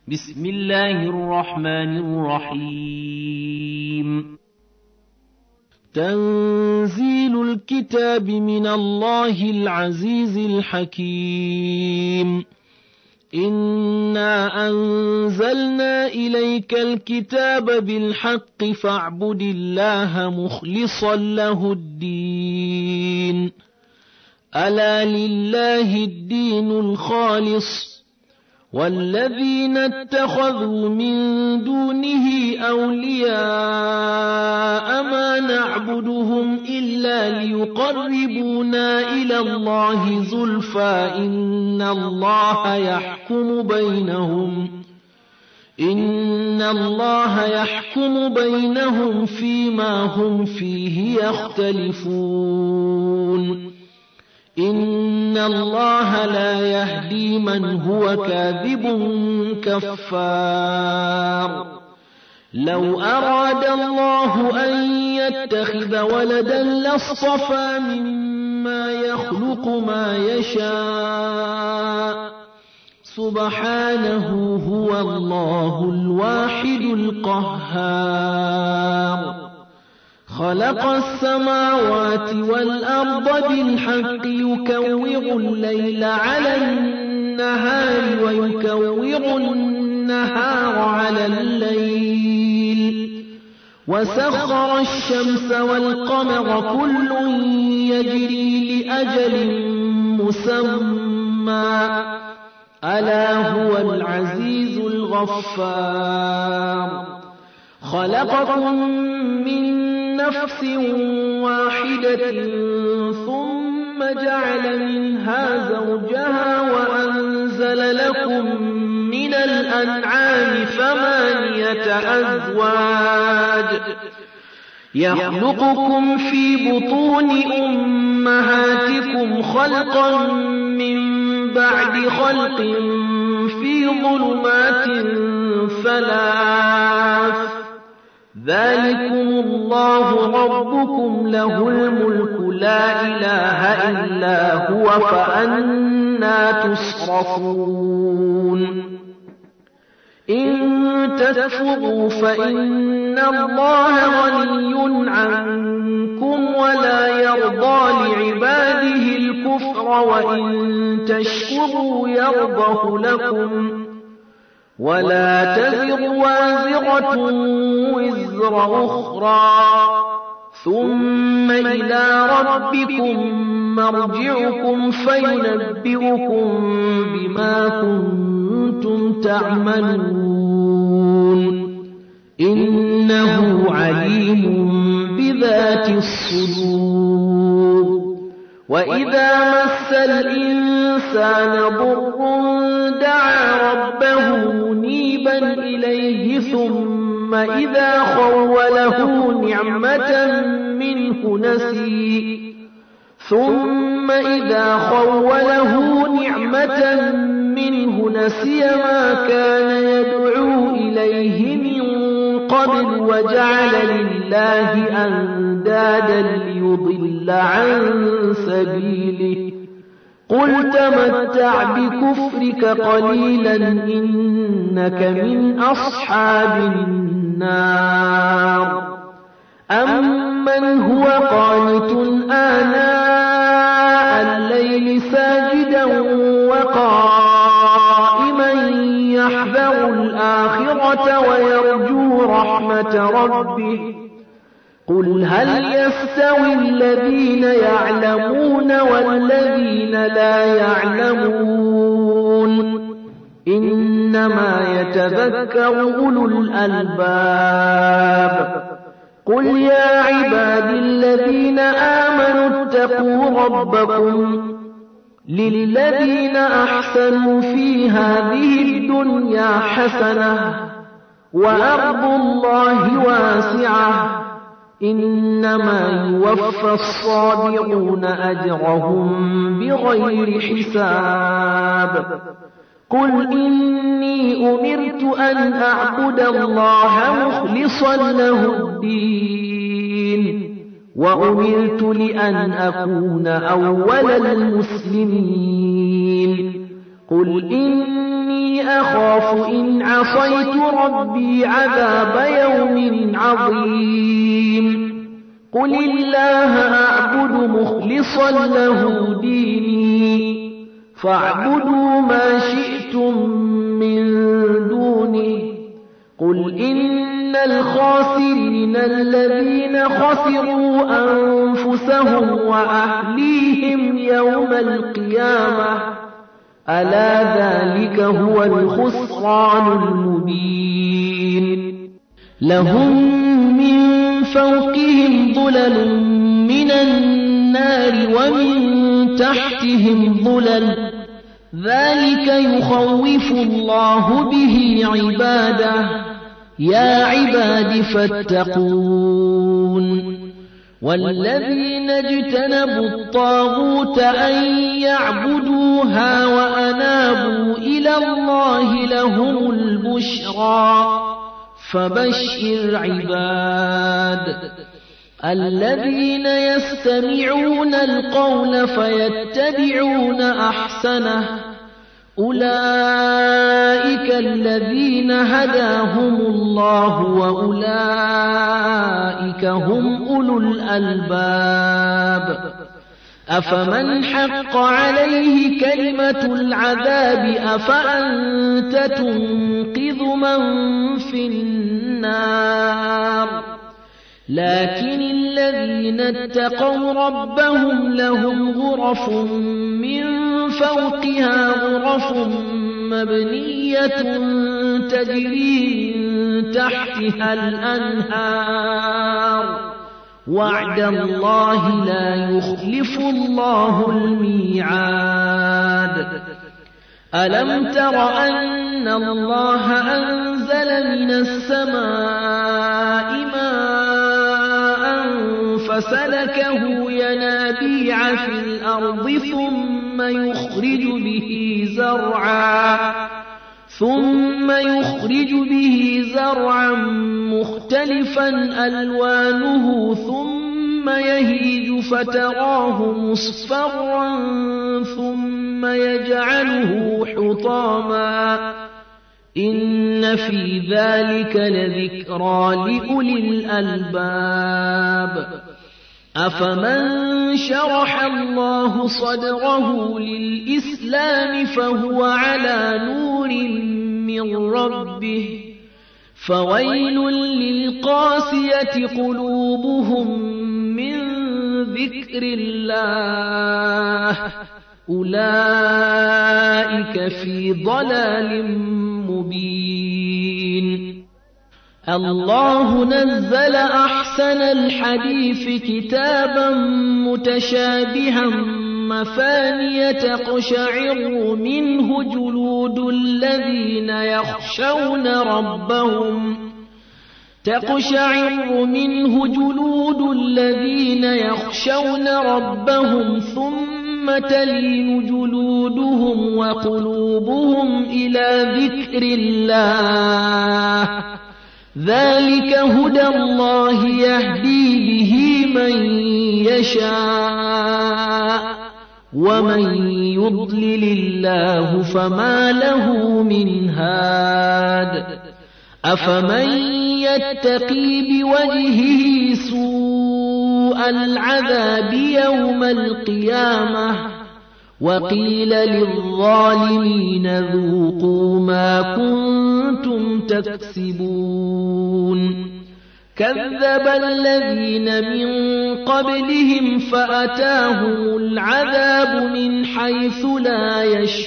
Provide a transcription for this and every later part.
بسم الله الرحمن الرحيم. تنزيل الكتاب من الله العزيز الحكيم. إنا أنزلنا إليك الكتاب بالحق فاعبد الله مخلصا له الدين. ألا لله الدين الخالص والذين اتخذوا من دونه أولياء ما نعبدهم إلا ليقربونا إلى الله زلفى إن الله يحكم بينهم فيما هم فيه يختلفون. إن الله لا يهدي من هو كاذب كفار. لو أراد الله أن يتخذ ولدا لاصطفى مما يخلق ما يشاء سبحانه هو الله الواحد القهار. خلق السماوات والأرض بالحق يكور الليل على النهار ويكور النهار على الليل وسخر الشمس والقمر كل يجري لأجل مسمى ألا هو العزيز الغفار. خلقكم من نفس واحدة ثم جعل منها زوجها وأنزل لكم من الأنعام 8 أزواج يخلقكم في بطون أمهاتكم خلقا من بعد خلق في ظلمات 3 ذلكم الله ربكم له الملك لا إله إلا هو فأنى تصرفون. إن تكفروا فإن الله غني عنكم ولا يرضى لعباده الكفر وإن تشكروا يرضه لكم ولا تزر وازرة وزر أخرى ثم إلى ربكم مرجعكم فينبئكم بما كنتم تعملون. إنه عليم بذات الصدور. وإذا مس الإنسان ضر دعا ربه منيبا إليه ثم إذا خوله نعمة منه نسي ما كان يدعو إليه من قبل وجعل لله أندادا ليضل عن سبيله. قل تمتع بكفرك قليلا إنك من أصحاب النار. أمن هو قانت آناء الليل ساجدا وقائما يحذر الآخرة ويرجو رحمة ربه. قل هل يستوي الذين يعلمون والذين لا يعلمون إنما يتذكر أولو الألباب. قل يا عباد الذين آمنوا اتقوا ربكم للذين أحسنوا في هذه الدنيا حسنة وأرض الله واسعة إنما يوفى الصابرون أجرهم بغير حساب. قل إني أمرت أن أعبد الله مخلصا له الدين وأمرت لأن أكون أول المسلمين. قل إني أخاف إن عصيت ربي عذاب يوم عظيم قل الله أعبد مخلصا له ديني فاعبدوا ما شئتم من دونه قل إن الخاسرين الذين خسروا أنفسهم وأهليهم يوم القيامة ألا ذلك هو الخسران المبين لهم من فوقهم ظلل من النار ومن تحتهم ظلل ذلك يخوف الله به عباده يا عباد فاتقون والذين اجتنبوا الطاغوت أن يعبدوها وأنابوا إلى الله لهم البشرى فبشر عباد الذين يستمعون القول فيتبعون أحسنه أولئك الذين هداهم الله وأولئك هم أولو الألباب أفمن حق عليه كلمة العذاب أفأنت تنقذ من في النار لكن الذين اتقوا ربهم لهم غرف من فوقها غرف مبنية تجري من تحتها الأنهار وعد الله لا يخلف الله الميعاد ألم تر أن الله أنزل من السماء ماء فسلكه ينابيع في الأرض ثم يخرج به زرعا مختلفا ألوانه ثم يهيج فتراه مصفرا ثم يجعله حطاما إن في ذلك لذكرى لأولي الألباب أفمن شرح الله صدره للإسلام فهو على نور من ربه فويل للقاسية قلوبهم من ذكر الله أولئك في ضلال مبين الله نزل أحسن الحديث كتابا متشابها مثانية تقشعر منه جلود الذين يخشون ربهم ثم تلين جلودهم وقلوبهم إلى ذكر الله ذلك هدى الله يهدي به من يشاء ومن يضلل الله فما له من هاد أفمن يتقي بوجهه سوء العذاب يوم القيامة وقيل للظالمين ذوقوا ما كنتم تكسبون كذب الذين من قبلهم فأتاهم العذاب من حيث لا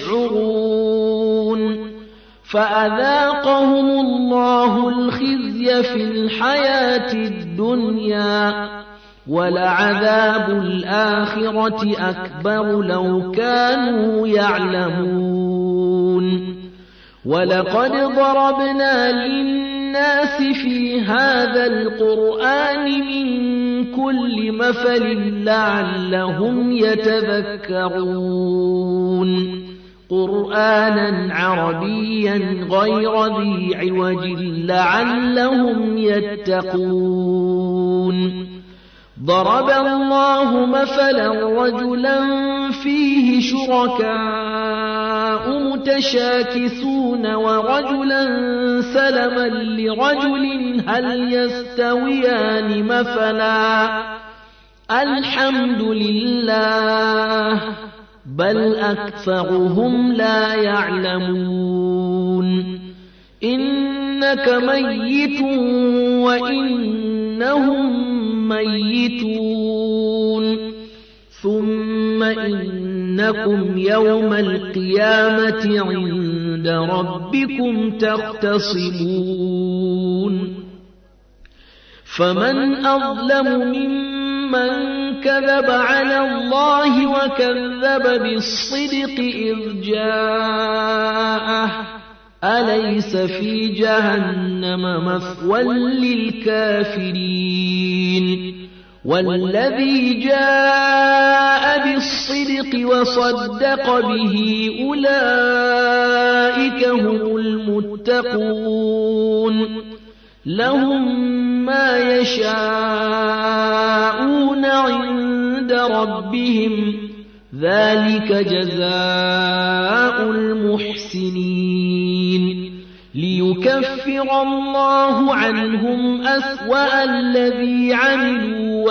يشعرون فأذاقهم الله الخزي في الحياة الدنيا ولعذاب الآخرة أكبر لو كانوا يعلمون ولقد ضربنا للناس في هذا القرآن من كل مثل لعلهم يتذكرون قرآنا عربيا غير ذي عوج لعلهم يتقون ضرب الله مثلا رجلا فيه شركاء متشاكسون ورجلا سلما لرجل هل يستويان مثلا الحمد لله بل أكثرهم لا يعلمون إنك ميت وإنهم ميتون ثم إنكم يوم القيامة عند ربكم تختصمون فمن أظلم ممن كذب على الله وكذب بالصدق إذ جاءه أليس في جهنم مثوى للكافرين والذي جاء بالصدق وصدق به أولئك هم المتقون لهم ما يشاءون عند ربهم ذلك جزاء المحسنين ليكفر الله عنهم أسوأ الذي عملوا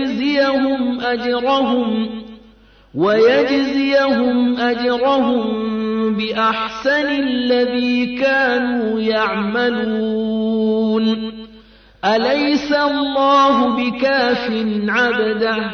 ويجزيهم أجرهم بأحسن الذي كانوا يعملون أليس الله بكاف عبده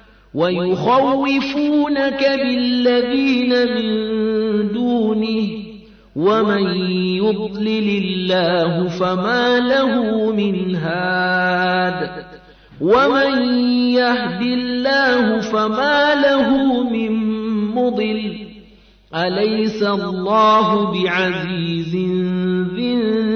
ويخوفونك بالذين من دونه ومن يضلل الله فما له من هاد ومن يهد الله فما له من مضل أليس الله بعزيز ذي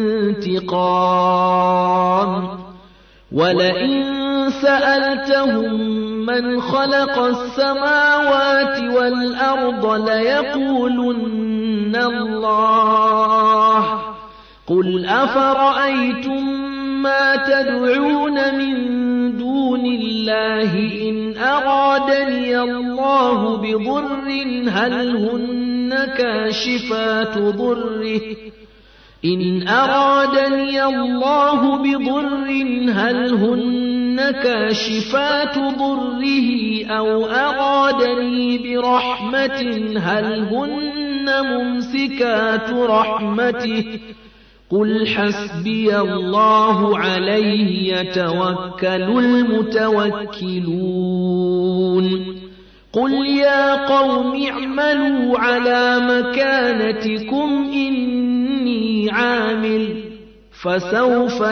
انتقام ولئن سألتهم من خلق السماوات والأرض ليقولن الله قل أفرأيتم ما تدعون من دون الله إن أرادني الله بضر هل هن كاشفات ضره أو أرادني برحمة هل هن ممسكات رحمته قل حسبي الله عليه يتوكل المتوكلون قل يا قوم اعملوا على مكانتكم إني عامل فسوف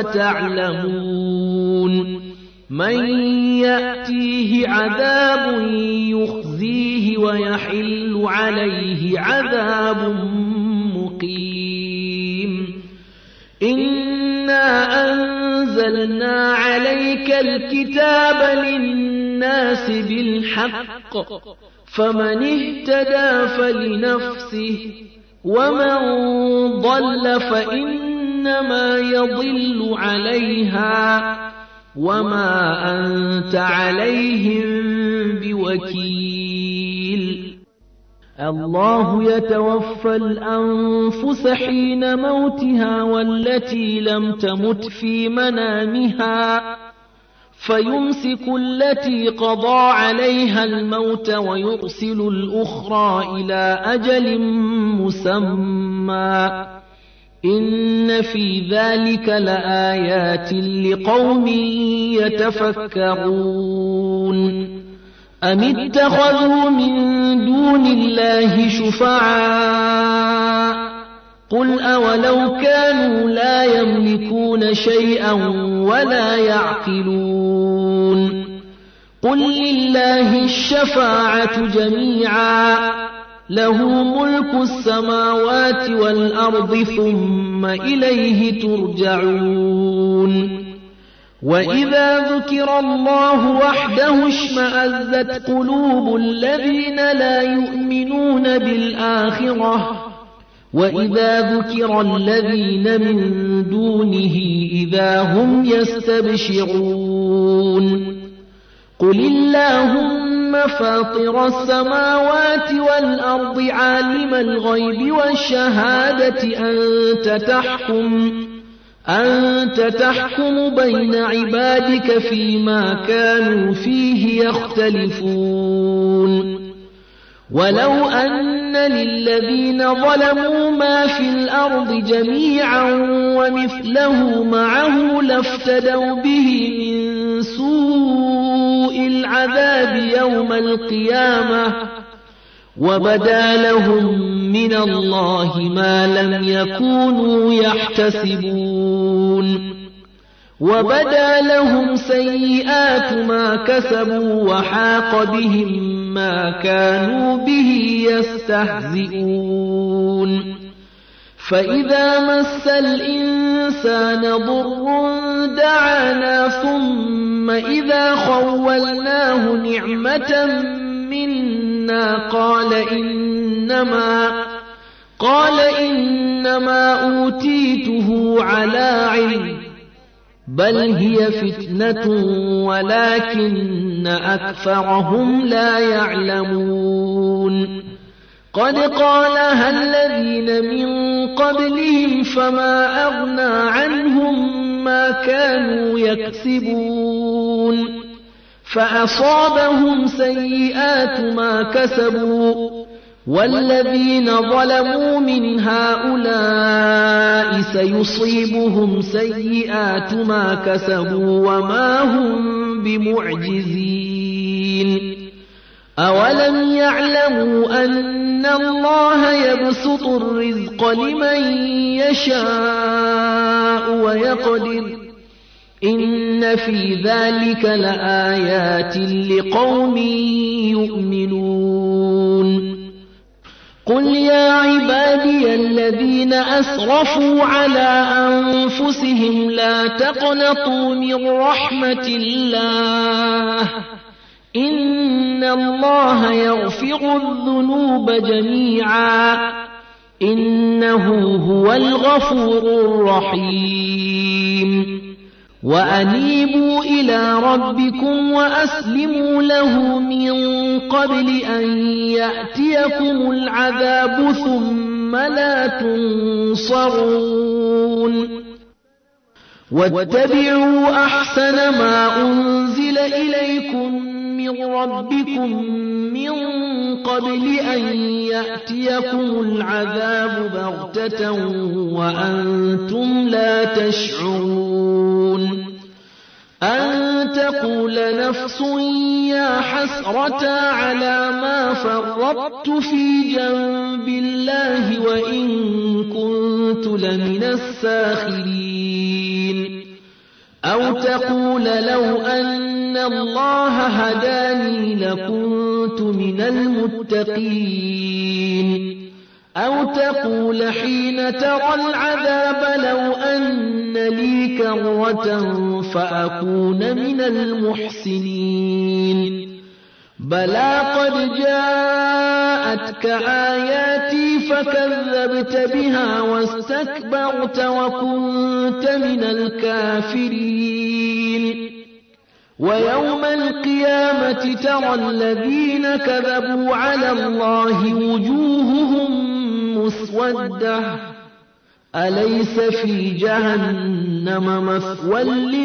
تعلمون من يأتيه عذاب يخزيه ويحل عليه عذاب مقيم إنا أنزلنا عليك الكتاب للناس بالحق فمن اهتدى فلنفسه ومن ضل فإنما يضل عليها وما أنت عليهم بوكيل الله يتوفى الأنفس حين موتها والتي لم تمت في منامها فيمسك التي قضى عليها الموت ويرسل الأخرى إلى أجل مسمى إن في ذلك لآيات لقوم يتفكرون أم اتخذوا من دون الله شفعاء قل أولو كانوا لا يملكون شيئا ولا يعقلون قل لله الشفاعة جميعا له ملك السماوات والأرض ثم إليه ترجعون وإذا ذكر الله وحده اشمأزت قلوب الذين لا يؤمنون بالآخرة وإذا ذكر الذين من دونه إذا هم يستبشرون قل اللهم فاطر السماوات والأرض عالم الغيب والشهادة أنت تحكم بين عبادك فيما كانوا فيه يختلفون ولو أن للذين ظلموا ما في الأرض جميعا ومثله معه لافتدوا به من سوء العذاب يوم القيامة وبدا لهم من الله ما لم يكونوا يحتسبون وبدا لهم سيئات ما كسبوا وحاق بهم ما كانوا به يستهزئون فإذا مس الإنسان ضر دعانا ثم إذا خولناه نعمة منا قال إنما أوتيته على علم بل هي فتنة ولكن أكثرهم لا يعلمون قد قالها الذين من قبلهم فما أغنى عنهم ما كانوا يكسبون فأصابهم سيئات ما كسبوا والذين ظلموا من هؤلاء سيصيبهم سيئات ما كسبوا وما هم بمعجزين أولم يعلموا أن الله يبسط الرزق لمن يشاء ويقدر إن في ذلك لآيات لقوم يؤمنون قل يا عبادي الذين أسرفوا على أنفسهم لا تقنطوا من رحمة الله إن الله يغفر الذنوب جميعا إنه هو الغفور الرحيم وأنيبوا إلى ربكم وأسلموا له من قبل أن يأتيكم العذاب ثم لا تنصرون واتبعوا أحسن ما أنزل إليكم من ربكم من قبل أن يأتيكم العذاب بغتة وأنتم لا تشعرون أن تقول نفس يا حسرة على ما فرطت في جنب الله وإن كنت لمن الساخرين أو تقول لو أن الله هداني لكنت من المتقين أو تقول حين ترى العذاب لو أن لي كرة فأكون من المحسنين بلى قد جاءتك آياتي فكذبت بها واستكبرت وكنت من الكافرين ويوم القيامة ترى الذين كذبوا على الله وجوههم مسودة أليس في جهنم مثوى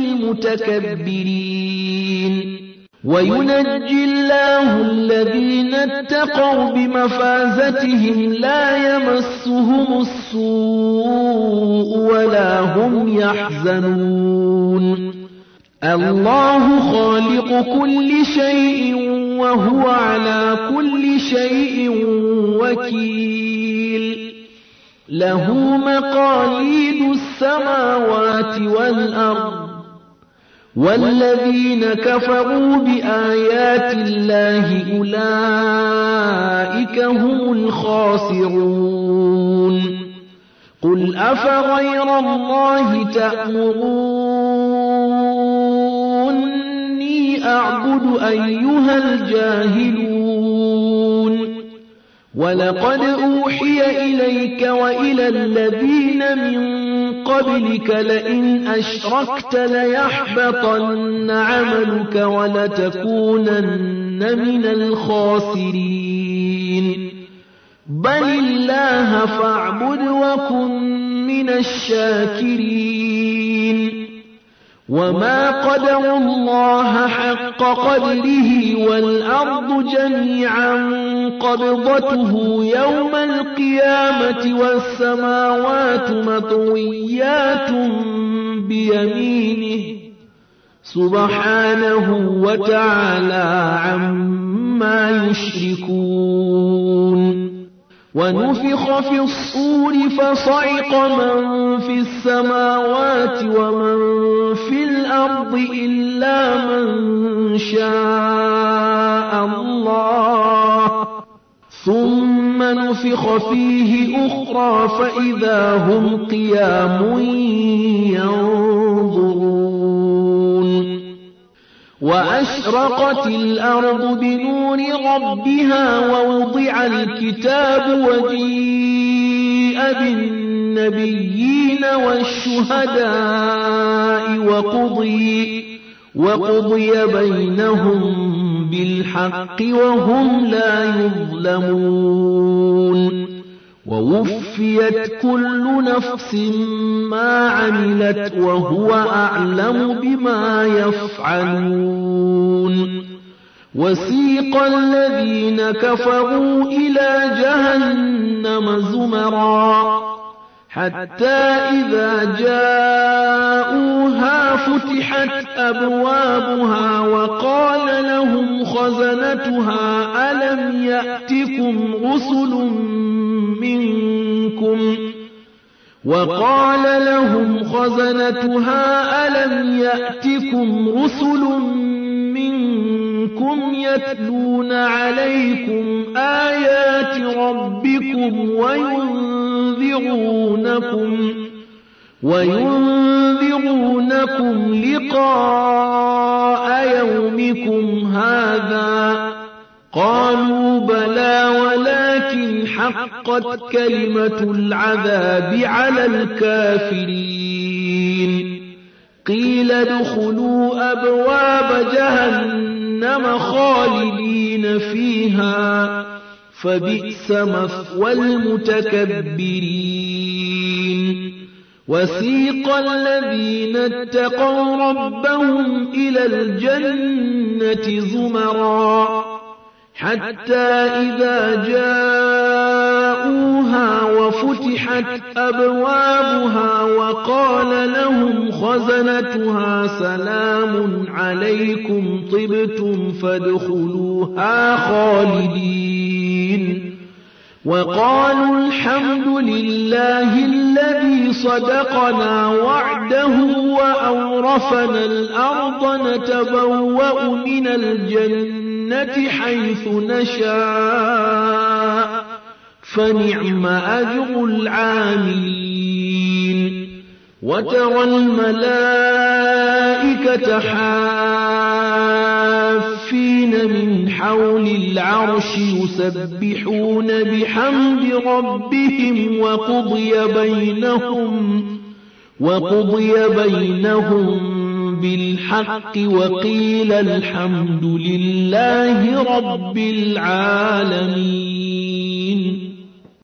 للمتكبرين وينجي الله الذين اتقوا بمفازتهم لا يمسهم السوء ولا هم يحزنون الله خالق كل شيء وهو على كل شيء وكيل له مقاليد السماوات والأرض والذين كفروا بآيات الله أولئك هم الخاسرون قل أفغير الله تأمروني أعبد أيها الجاهلون ولقد أوحي إليك وإلى الذين من قبلك لئن أشركت ليحبطن عملك ولتكونن من الخاسرين بل الله فاعبد وكن من الشاكرين وما قدروا الله حق قدره والأرض جميعا قبضته يوم القيامة والسماوات مطويات بيمينه سبحانه وتعالى عما يشركون ونفخ في الصور فصعق من في السماوات ومن في الأرض إلا من شاء الله ثم نفخ فيه أخرى فإذا هم قيام ينظرون وأشرقت الأرض بنور ربها ووضع الكتاب وجيء بالنبيين والشهداء وقضي بينهم بالحق وهم لا يظلمون ووفيت كل نفس ما عملت وهو أعلم بما يفعلون وسيق الذين كفروا إلى جهنم زمرا حتى إذا جاءوها فتحت أبوابها وقال لهم خزنتها ألم يأتكم رسل منكم يتلون عليكم آيات ربكم وينذرونكم لقاء يومكم هذا قالوا بلى ولكن حقت كلمة العذاب على الكافرين قيل ادخلوا أبواب جهنم خالدين فيها فبئس مثوى المتكبرين وسيق الذين اتقوا ربهم إلى الجنة زمرا حتى إذا جاءوها وفتحت أبوابها وقال لهم خزنتها سلام عليكم طبتم فادخلوها خالدين وقالوا الحمد لله الذي صدقنا وعده وأورثنا الأرض نتبوأ من الجنة حيث نشاء فنعم أجر العاملين وترى الملائكة حافين من حول العرش يسبحون بحمد ربهم وقضي بينهم بالحق وقيل الحمد لله رب العالمين